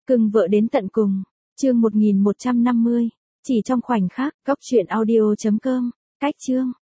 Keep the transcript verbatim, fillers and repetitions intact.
Cưng vợ đến tận cùng. Chương một nghìn một trăm năm mươi. Chỉ trong khoảnh khắc, góc truyện audio chấm com. Cách chương.